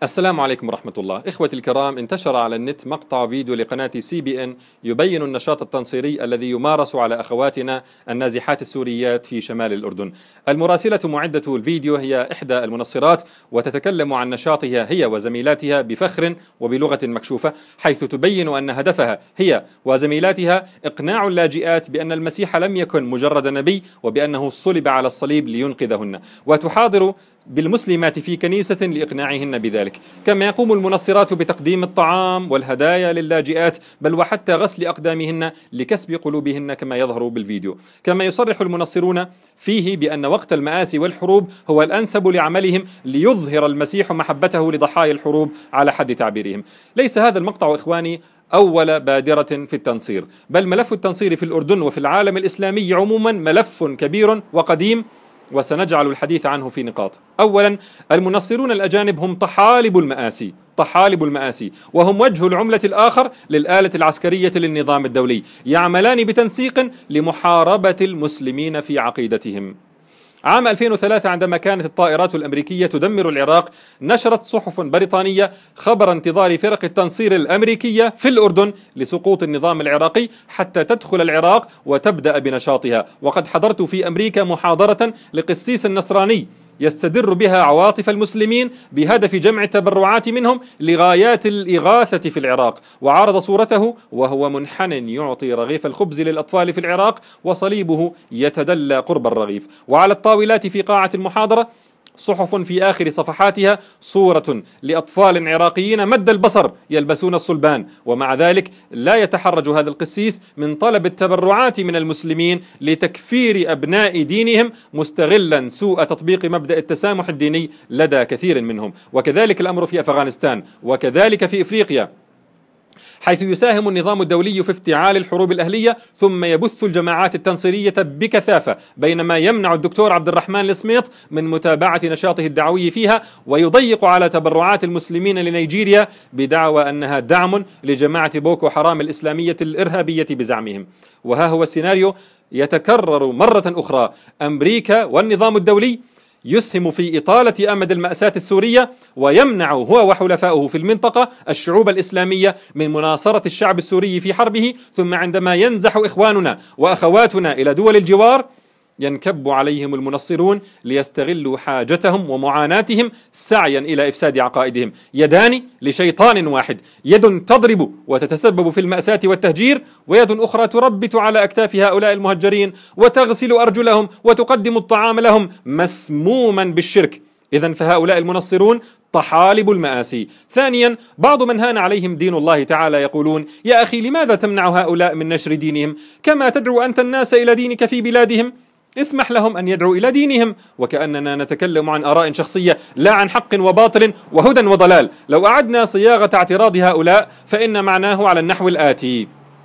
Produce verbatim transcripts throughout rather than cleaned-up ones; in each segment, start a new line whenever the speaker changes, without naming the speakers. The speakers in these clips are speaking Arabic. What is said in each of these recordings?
السلام عليكم ورحمة الله. إخوتي الكرام، انتشر على النت مقطع فيديو لقناة سي بي إن يبين النشاط التنصيري الذي يمارس على أخواتنا النازحات السوريات في شمال الأردن. المراسلة معدة الفيديو هي إحدى المنصرات، وتتكلم عن نشاطها هي وزميلاتها بفخر وبلغة مكشوفة، حيث تبين أن هدفها هي وزميلاتها إقناع اللاجئات بأن المسيح لم يكن مجرد نبي، وبأنه صلب على الصليب لينقذهن، وتحاضر بالمسلمات في كنيسة لإقناعهن بذلك. كما يقوم المنصرات بتقديم الطعام والهدايا للاجئات، بل وحتى غسل أقدامهن لكسب قلوبهن كما يظهر بالفيديو. كما يصرح المنصرون فيه بأن وقت المآسي والحروب هو الأنسب لعملهم ليظهر المسيح محبته لضحايا الحروب على حد تعبيرهم. ليس هذا المقطع إخواني أول بادرة في التنصير، بل ملف التنصير في الأردن وفي العالم الإسلامي عموما ملف كبير وقديم، وسنجعل الحديث عنه في نقاط. أولا، المنصرون الأجانب هم طحالب المآسي طحالب المآسي وهم وجه العملة الآخر للآلة العسكرية للنظام الدولي، يعملان بتنسيق لمحاربة المسلمين في عقيدتهم. عام ألفين وثلاثة عندما كانت الطائرات الأمريكية تدمر العراق، نشرت صحف بريطانية خبر انتظار فرق التنصير الأمريكية في الأردن لسقوط النظام العراقي حتى تدخل العراق وتبدأ بنشاطها. وقد حضرت في أمريكا محاضرة لقسيس نصراني يستدر بها عواطف المسلمين بهدف جمع التبرعات منهم لغايات الإغاثة في العراق، وعرض صورته وهو منحن يعطي رغيف الخبز للأطفال في العراق وصليبه يتدلى قرب الرغيف. وعلى الطاولات في قاعة المحاضرة صحف في آخر صفحاتها صورة لأطفال عراقيين مد البصر يلبسون الصلبان، ومع ذلك لا يتحرج هذا القسيس من طلب التبرعات من المسلمين لتكفير أبناء دينهم، مستغلا سوء تطبيق مبدأ التسامح الديني لدى كثير منهم. وكذلك الأمر في أفغانستان، وكذلك في إفريقيا، حيث يساهم النظام الدولي في افتعال الحروب الأهلية ثم يبث الجماعات التنصيرية بكثافة، بينما يمنع الدكتور عبد الرحمن السميط من متابعة نشاطه الدعوي فيها، ويضيق على تبرعات المسلمين لنيجيريا بدعوى أنها دعم لجماعة بوكو حرام الإسلامية الإرهابية بزعمهم. وها هو السيناريو يتكرر مرة أخرى. أمريكا والنظام الدولي يسهم في إطالة أمد المأساة السورية، ويمنع هو وحلفائه في المنطقة الشعوب الإسلامية من مناصرة الشعب السوري في حربه، ثم عندما ينزح إخواننا وأخواتنا إلى دول الجوار ينكب عليهم المنصرون ليستغلوا حاجتهم ومعاناتهم سعيا إلى إفساد عقائدهم. يدان لشيطان واحد، يد تضرب وتتسبب في المأساة والتهجير، ويد أخرى تربت على أكتاف هؤلاء المهجرين وتغسل أرجلهم وتقدم الطعام لهم مسموما بالشرك. إذن فهؤلاء المنصرون طحالب المآسي. ثانيا، بعض من هان عليهم دين الله تعالى يقولون: يا أخي، لماذا تمنع هؤلاء من نشر دينهم كما تدعو أنت الناس إلى دينك في بلادهم؟ اسمح لهم أن يدعوا إلى دينهم، وكأننا نتكلم عن آراء شخصية لا عن حق وباطل وهدى وضلال. لو أعدنا صياغة اعتراض هؤلاء فإن معناه على النحو الآتي: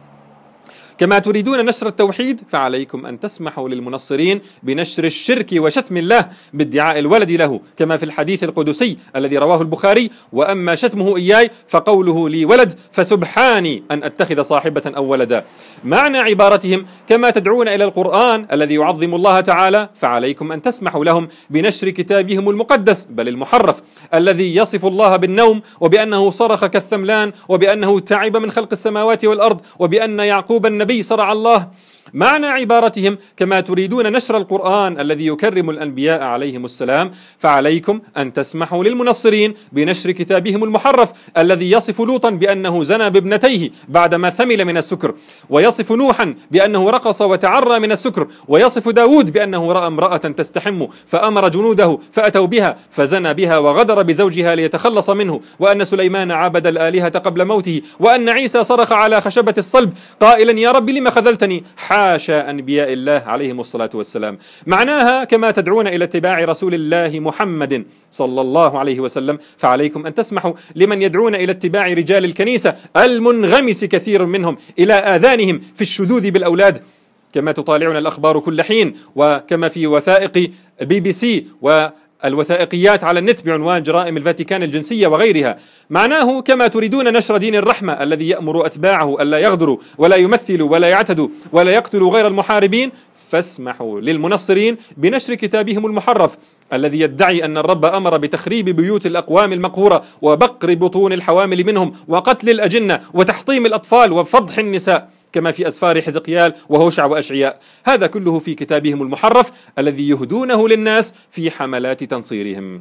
كما تريدون نشر التوحيد فعليكم أن تسمحوا للمنصرين بنشر الشرك وشتم الله بادعاء الولد له، كما في الحديث القدسي الذي رواه البخاري: وأما شتمه إياي فقوله لي ولد فسبحاني أن أتخذ صاحبة أو ولدا. معنى عبارتهم: كما تدعون إلى القرآن الذي يعظم الله تعالى فعليكم أن تسمحوا لهم بنشر كتابهم المقدس بل المحرف الذي يصف الله بالنوم، وبأنه صرخ كالثملان، وبأنه تعب من خلق السماوات والأرض، وبأن يعقوب النبي صرع الله. معنى عبارتهم: كما تريدون نشر القرآن الذي يكرم الأنبياء عليهم السلام فعليكم أن تسمحوا للمنصرين بنشر كتابهم المحرف الذي يصف لوطا بأنه زنى بابنتيه بعدما ثمل من السكر، ويصف نوحا بأنه رقص وتعرى من السكر، ويصف داود بأنه رأى امرأة تستحم فأمر جنوده فأتوا بها فزنى بها وغدر بزوجها ليتخلص منه، وأن سليمان عبد الآلهة قبل موته، وأن عيسى صرخ على خشبة الصلب قائلا: يا رب لما خذلتني، حاشا أنبياء الله عليهم الصلاة والسلام. معناها: كما تدعون إلى اتباع رسول الله محمد صلى الله عليه وسلم فعليكم أن تسمحوا لمن يدعون إلى اتباع رجال الكنيسة المنغمس كثير منهم إلى آذانهم في الشذوذ بالأولاد، كما تطالعنا الأخبار كل حين، وكما في وثائق بي بي سي و الوثائقيات على النت بعنوان جرائم الفاتيكان الجنسية وغيرها. معناه: كما تريدون نشر دين الرحمة الذي يأمر أتباعه ألا يغدروا ولا يمثلوا ولا يعتدوا ولا يقتلوا غير المحاربين فاسمحوا للمنصرين بنشر كتابهم المحرف الذي يدعي أن الرب أمر بتخريب بيوت الأقوام المقهورة وبقر بطون الحوامل منهم وقتل الأجنة وتحطيم الأطفال وفضح النساء كما في أسفار حزقيال وهوشع وأشعياء. هذا كله في كتابهم المحرف الذي يهدونه للناس في حملات تنصيرهم.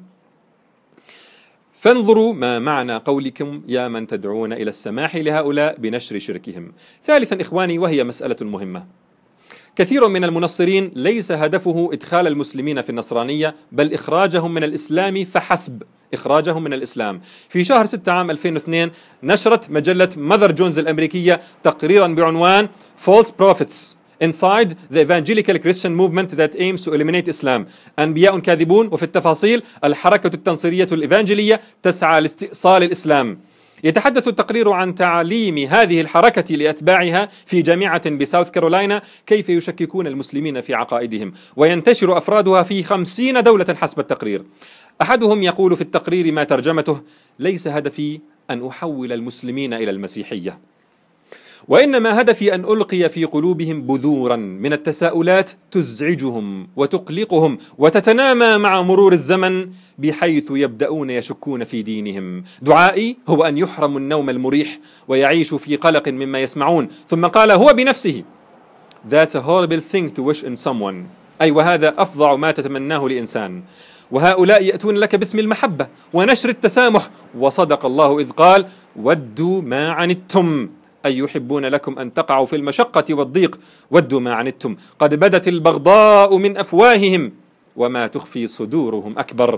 فانظروا ما معنى قولكم يا من تدعون إلى السماح لهؤلاء بنشر شركهم. ثالثا إخواني، وهي مسألة مهمة، كثير من المنصرين ليس هدفه إدخال المسلمين في النصرانية بل إخراجهم من الإسلام فحسب، إخراجهم من الإسلام. في شهر ستة عام ألفين واثنين نشرت مجلة ماذر جونز الأمريكية تقريرا بعنوان False Prophets Inside the Evangelical Christian Movement that aims to eliminate Islam. أنبياء كاذبون، وفي التفاصيل الحركة التنصيرية الإيفانجيلية تسعى لاستئصال الإسلام. يتحدث التقرير عن تعليم هذه الحركة لأتباعها في جامعة بساوث كارولاينا كيف يشككون المسلمين في عقائدهم، وينتشر أفرادها في خمسين دولة حسب التقرير. أحدهم يقول في التقرير ما ترجمته: ليس هدفي أن أحول المسلمين إلى المسيحية، وإنما هدفي أن ألقي في قلوبهم بذورا من التساؤلات تزعجهم وتقلقهم وتتنامى مع مرور الزمن بحيث يبدأون يشكون في دينهم. دعائي هو أن يحرموا النوم المريح ويعيشوا في قلق مما يسمعون. ثم قال هو بنفسه: That's a horrible thing to wish in someone، أي وهذا أفظع ما تتمناه لإنسان. وهؤلاء يأتون لك باسم المحبة ونشر التسامح، وصدق الله إذ قال: ودوا ما عنتم، أي يحبون لكم أن تقعوا في المشقة والضيق. ودوا ما عنتم قد بدت البغضاء من أفواههم وما تخفي صدورهم أكبر.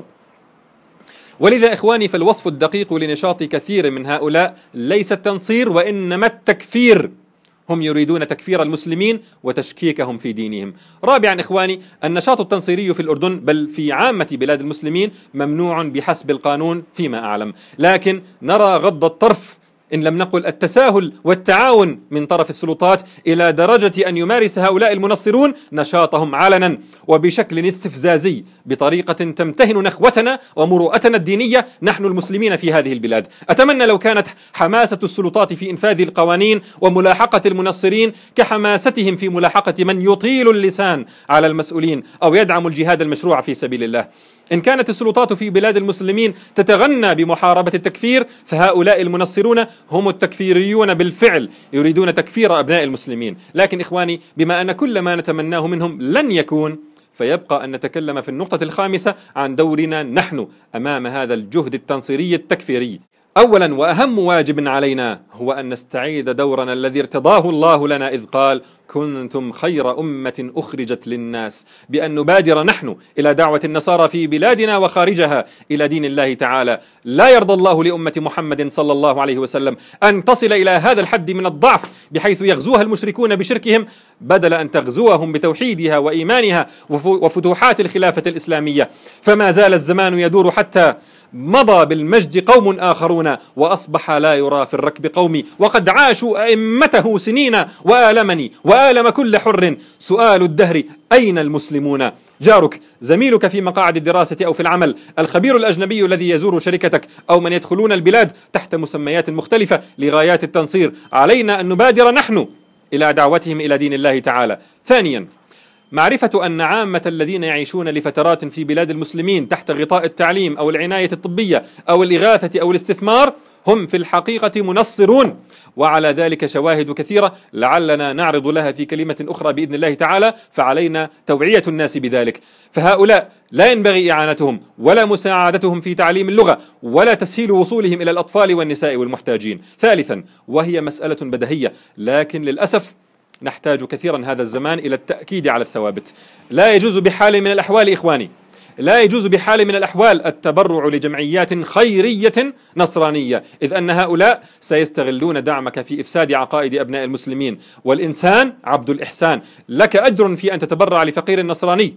ولذا إخواني، فالوصف الدقيق لنشاط كثير من هؤلاء ليس التنصير وإنما التكفير. هم يريدون تكفير المسلمين وتشكيكهم في دينهم. رابعا إخواني، النشاط التنصيري في الأردن بل في عامة بلاد المسلمين ممنوع بحسب القانون فيما أعلم، لكن نرى غض الطرف إن لم نقل التساهل والتعاون من طرف السلطات إلى درجة أن يمارس هؤلاء المنصرون نشاطهم علنا وبشكل استفزازي بطريقة تمتهن نخوتنا ومروءتنا الدينية نحن المسلمين في هذه البلاد. أتمنى لو كانت حماسة السلطات في إنفاذ القوانين وملاحقة المنصرين كحماستهم في ملاحقة من يطيل اللسان على المسؤولين أو يدعم الجهاد المشروع في سبيل الله. إن كانت السلطات في بلاد المسلمين تتغنى بمحاربة التكفير، فهؤلاء المنصرون هم التكفيريون بالفعل، يريدون تكفير أبناء المسلمين. لكن إخواني، بما أن كل ما نتمناه منهم لن يكون، فيبقى أن نتكلم في النقطة الخامسة عن دورنا نحن أمام هذا الجهد التنصيري التكفيري. أولا وأهم واجب علينا هو أن نستعيد دورنا الذي ارتضاه الله لنا إذ قال: كنتم خير أمة أخرجت للناس، بأن نبادر نحن إلى دعوة النصارى في بلادنا وخارجها إلى دين الله تعالى. لا يرضى الله لأمة محمد صلى الله عليه وسلم أن تصل إلى هذا الحد من الضعف بحيث يغزوها المشركون بشركهم بدل أن تغزوهم بتوحيدها وإيمانها وفتوحات الخلافة الإسلامية. فما زال الزمان يدور حتى مضى بالمجد قوم آخرون وأصبح لا يرى في الركب قومي، وقد عاشوا أئمته سنين وآلمني وآلم كل حر. سؤال الدهر: أين المسلمون؟ جارك، زميلك في مقاعد الدراسة أو في العمل، الخبير الأجنبي الذي يزور شركتك، أو من يدخلون البلاد تحت مسميات مختلفة لغايات التنصير، علينا أن نبادر نحن إلى دعوتهم إلى دين الله تعالى. ثانيا، معرفة أن عامة الذين يعيشون لفترات في بلاد المسلمين تحت غطاء التعليم أو العناية الطبية أو الإغاثة أو الاستثمار هم في الحقيقة منصرون، وعلى ذلك شواهد كثيرة لعلنا نعرض لها في كلمة أخرى بإذن الله تعالى، فعلينا توعية الناس بذلك. فهؤلاء لا ينبغي إعانتهم ولا مساعدتهم في تعليم اللغة ولا تسهيل وصولهم إلى الأطفال والنساء والمحتاجين. ثالثا، وهي مسألة بديهية لكن للأسف نحتاج كثيرا هذا الزمان إلى التأكيد على الثوابت. لا يجوز بحال من الأحوال إخواني، لا يجوز بحال من الأحوال التبرع لجمعيات خيرية نصرانية، إذ أن هؤلاء سيستغلون دعمك في إفساد عقائد أبناء المسلمين. والإنسان عبد الإحسان، لك أجر في أن تتبرع لفقير نصراني،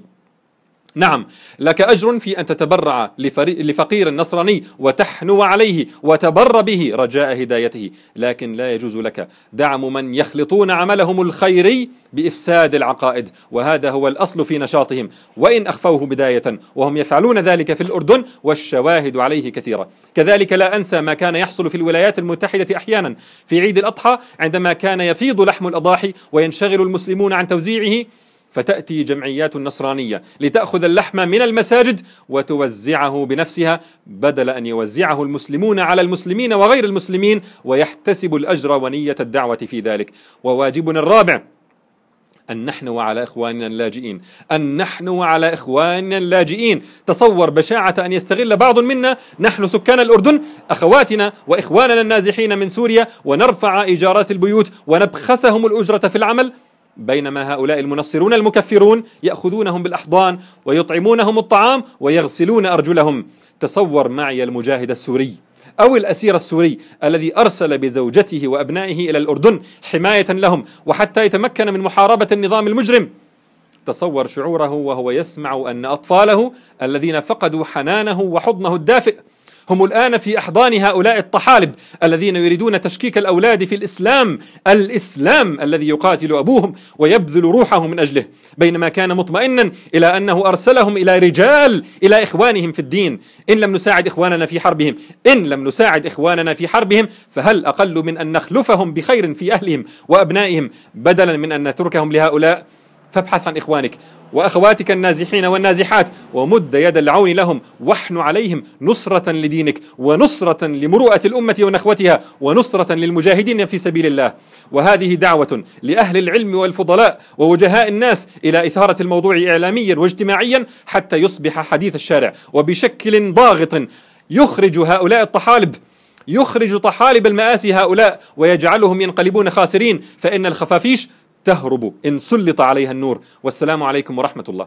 نعم لك أجر في أن تتبرع لفقير نصراني وتحنو عليه وتبر به رجاء هدايته، لكن لا يجوز لك دعم من يخلطون عملهم الخيري بإفساد العقائد، وهذا هو الأصل في نشاطهم وإن أخفوه بداية، وهم يفعلون ذلك في الأردن والشواهد عليه كثيرة. كذلك لا أنسى ما كان يحصل في الولايات المتحدة أحيانا في عيد الأضحى، عندما كان يفيض لحم الأضاحي وينشغل المسلمون عن توزيعه، فتأتي جمعيات نصرانية لتأخذ اللحم من المساجد وتوزعه بنفسها، بدل أن يوزعه المسلمون على المسلمين وغير المسلمين ويحتسب الأجر ونية الدعوة في ذلك. وواجبنا الرابع أن نحنو على إخواننا اللاجئين، أن نحنو على إخواننا اللاجئين. تصور بشاعة أن يستغل بعض منا نحن سكان الأردن أخواتنا وإخواننا النازحين من سوريا ونرفع إيجارات البيوت ونبخسهم الأجرة في العمل، بينما هؤلاء المنصرون المكفرون يأخذونهم بالأحضان ويطعمونهم الطعام ويغسلون أرجلهم. تصور معي المجاهد السوري أو الأسير السوري الذي أرسل بزوجته وأبنائه إلى الأردن حماية لهم وحتى يتمكن من محاربة النظام المجرم. تصور شعوره وهو يسمع أن أطفاله الذين فقدوا حنانه وحضنه الدافئ هم الآن في أحضان هؤلاء الطحالب الذين يريدون تشكيك الأولاد في الإسلام، الإسلام الذي يقاتل أبوهم ويبذل روحه من أجله، بينما كان مطمئنا إلى أنه أرسلهم إلى رجال، إلى إخوانهم في الدين. إن لم نساعد إخواننا في حربهم إن لم نساعد إخواننا في حربهم فهل أقل من أن نخلفهم بخير في أهلهم وأبنائهم بدلا من أن نتركهم لهؤلاء؟ فابحث عن إخوانك وأخواتك النازحين والنازحات ومد يد العون لهم، واحن عليهم نصرة لدينك ونصرة لمروءة الأمة ونخوتها ونصرة للمجاهدين في سبيل الله. وهذه دعوة لأهل العلم والفضلاء ووجهاء الناس إلى إثارة الموضوع إعلاميا واجتماعيا حتى يصبح حديث الشارع، وبشكل ضاغط يخرج هؤلاء الطحالب يخرج طحالب المآسي هؤلاء ويجعلهم ينقلبون خاسرين، فإن الخفافيش تهرب إن سلط عليها النور. والسلام عليكم ورحمة الله.